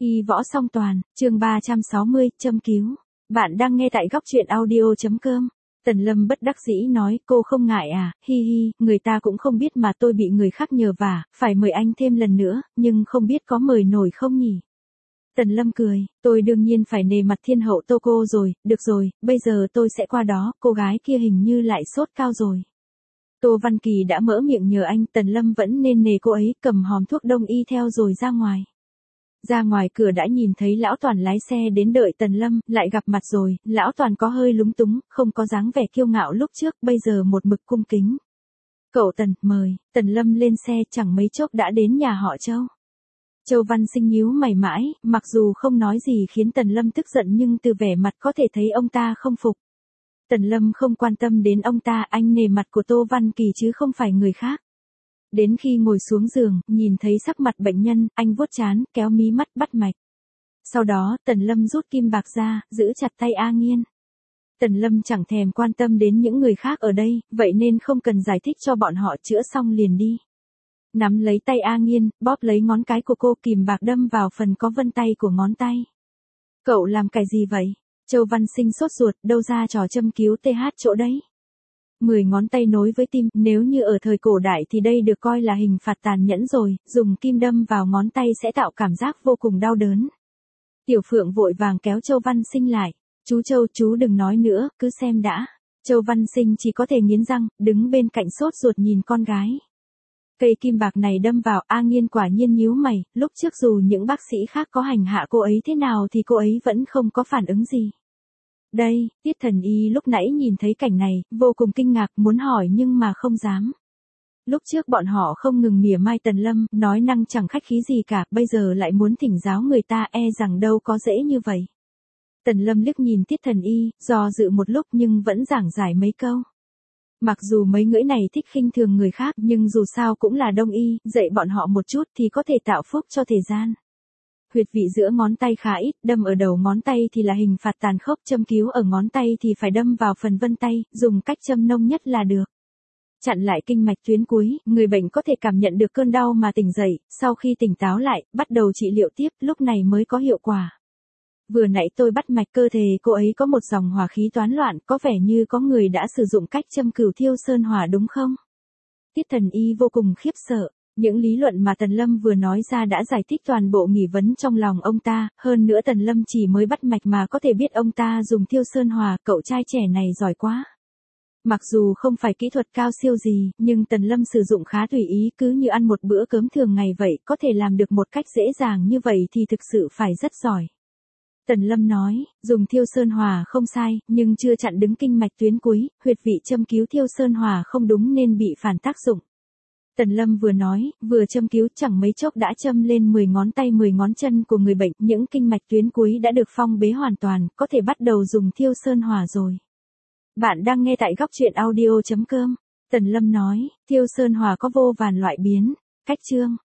Y võ song toàn, chương 360, châm cứu. Bạn đang nghe tại góc truyện audio.com. Tần Lâm bất đắc dĩ nói, cô không ngại à, hi hi, người ta cũng không biết mà tôi bị người khác nhờ vả, phải mời anh thêm lần nữa, nhưng không biết có mời nổi không nhỉ? Tần Lâm cười, tôi đương nhiên phải nề mặt thiên hậu Tô cô rồi, được rồi, bây giờ tôi sẽ qua đó, cô gái kia hình như lại sốt cao rồi. Tô Văn Kỳ đã mở miệng nhờ anh, Tần Lâm vẫn nên nề cô ấy, cầm hòm thuốc đông y theo rồi ra ngoài. Ra ngoài cửa đã nhìn thấy lão Toàn lái xe đến đợi Tần Lâm, lại gặp mặt rồi, lão Toàn có hơi lúng túng, không có dáng vẻ kiêu ngạo lúc trước, bây giờ một mực cung kính. Cậu Tần, mời, Tần Lâm lên xe chẳng mấy chốc đã đến nhà họ Châu. Châu Văn Sinh nhíu mày mãi, mặc dù không nói gì khiến Tần Lâm tức giận nhưng từ vẻ mặt có thể thấy ông ta không phục. Tần Lâm không quan tâm đến ông ta, anh nề mặt của Tô Văn Kỳ chứ không phải người khác. Đến khi ngồi xuống giường, nhìn thấy sắc mặt bệnh nhân, anh vuốt trán, kéo mí mắt bắt mạch. Sau đó, Tần Lâm rút kim bạc ra, giữ chặt tay A Nghiên. Tần Lâm chẳng thèm quan tâm đến những người khác ở đây, vậy nên không cần giải thích cho bọn họ, chữa xong liền đi. Nắm lấy tay A Nghiên, bóp lấy ngón cái của cô, kìm bạc đâm vào phần có vân tay của ngón tay. Cậu làm cái gì vậy? Châu Văn Sinh sốt ruột, đâu ra trò châm cứu TH chỗ đấy. 10 ngón tay nối với tim, nếu như ở thời cổ đại thì đây được coi là hình phạt tàn nhẫn rồi, dùng kim đâm vào ngón tay sẽ tạo cảm giác vô cùng đau đớn. Tiểu Phượng vội vàng kéo Châu Văn Sinh lại. Chú Châu, chú đừng nói nữa, cứ xem đã. Châu Văn Sinh chỉ có thể nghiến răng, đứng bên cạnh sốt ruột nhìn con gái. Cây kim bạc này đâm vào, A Nghiên quả nhiên nhíu mày, lúc trước dù những bác sĩ khác có hành hạ cô ấy thế nào thì cô ấy vẫn không có phản ứng gì. Đây, Tiết Thần Y lúc nãy nhìn thấy cảnh này, vô cùng kinh ngạc, muốn hỏi nhưng mà không dám. Lúc trước bọn họ không ngừng mỉa mai Tần Lâm, nói năng chẳng khách khí gì cả, bây giờ lại muốn thỉnh giáo người ta, e rằng đâu có dễ như vậy. Tần Lâm liếc nhìn Tiết Thần Y, do dự một lúc nhưng vẫn giảng giải mấy câu. Mặc dù mấy ngưỡi này thích khinh thường người khác nhưng dù sao cũng là đông y, dạy bọn họ một chút thì có thể tạo phúc cho thế gian. Huyệt vị giữa ngón tay khá ít, đâm ở đầu ngón tay thì là hình phạt tàn khốc, châm cứu ở ngón tay thì phải đâm vào phần vân tay, dùng cách châm nông nhất là được. Chặn lại kinh mạch tuyến cuối, người bệnh có thể cảm nhận được cơn đau mà tỉnh dậy, sau khi tỉnh táo lại, bắt đầu trị liệu tiếp, lúc này mới có hiệu quả. Vừa nãy tôi bắt mạch cơ thể cô ấy có một dòng hỏa khí toán loạn, có vẻ như có người đã sử dụng cách châm cửu thiêu sơn hỏa đúng không? Tiết Thần Y vô cùng khiếp sợ. Những lý luận mà Tần Lâm vừa nói ra đã giải thích toàn bộ nghi vấn trong lòng ông ta, hơn nữa Tần Lâm chỉ mới bắt mạch mà có thể biết ông ta dùng thiêu sơn hỏa, cậu trai trẻ này giỏi quá. Mặc dù không phải kỹ thuật cao siêu gì, nhưng Tần Lâm sử dụng khá tùy ý, cứ như ăn một bữa cơm thường ngày vậy, có thể làm được một cách dễ dàng như vậy thì thực sự phải rất giỏi. Tần Lâm nói, dùng thiêu sơn hỏa không sai, nhưng chưa chặn đứng kinh mạch tuyến cuối, huyệt vị châm cứu thiêu sơn hỏa không đúng nên bị phản tác dụng. Tần Lâm vừa nói, vừa châm cứu, chẳng mấy chốc đã châm lên 10 ngón tay 10 ngón chân của người bệnh, những kinh mạch tuyến cuối đã được phong bế hoàn toàn, có thể bắt đầu dùng thiêu sơn hỏa rồi. Bạn đang nghe tại góc truyện audio.com. Tần Lâm nói, thiêu sơn hỏa có vô vàn loại biến, cách chương.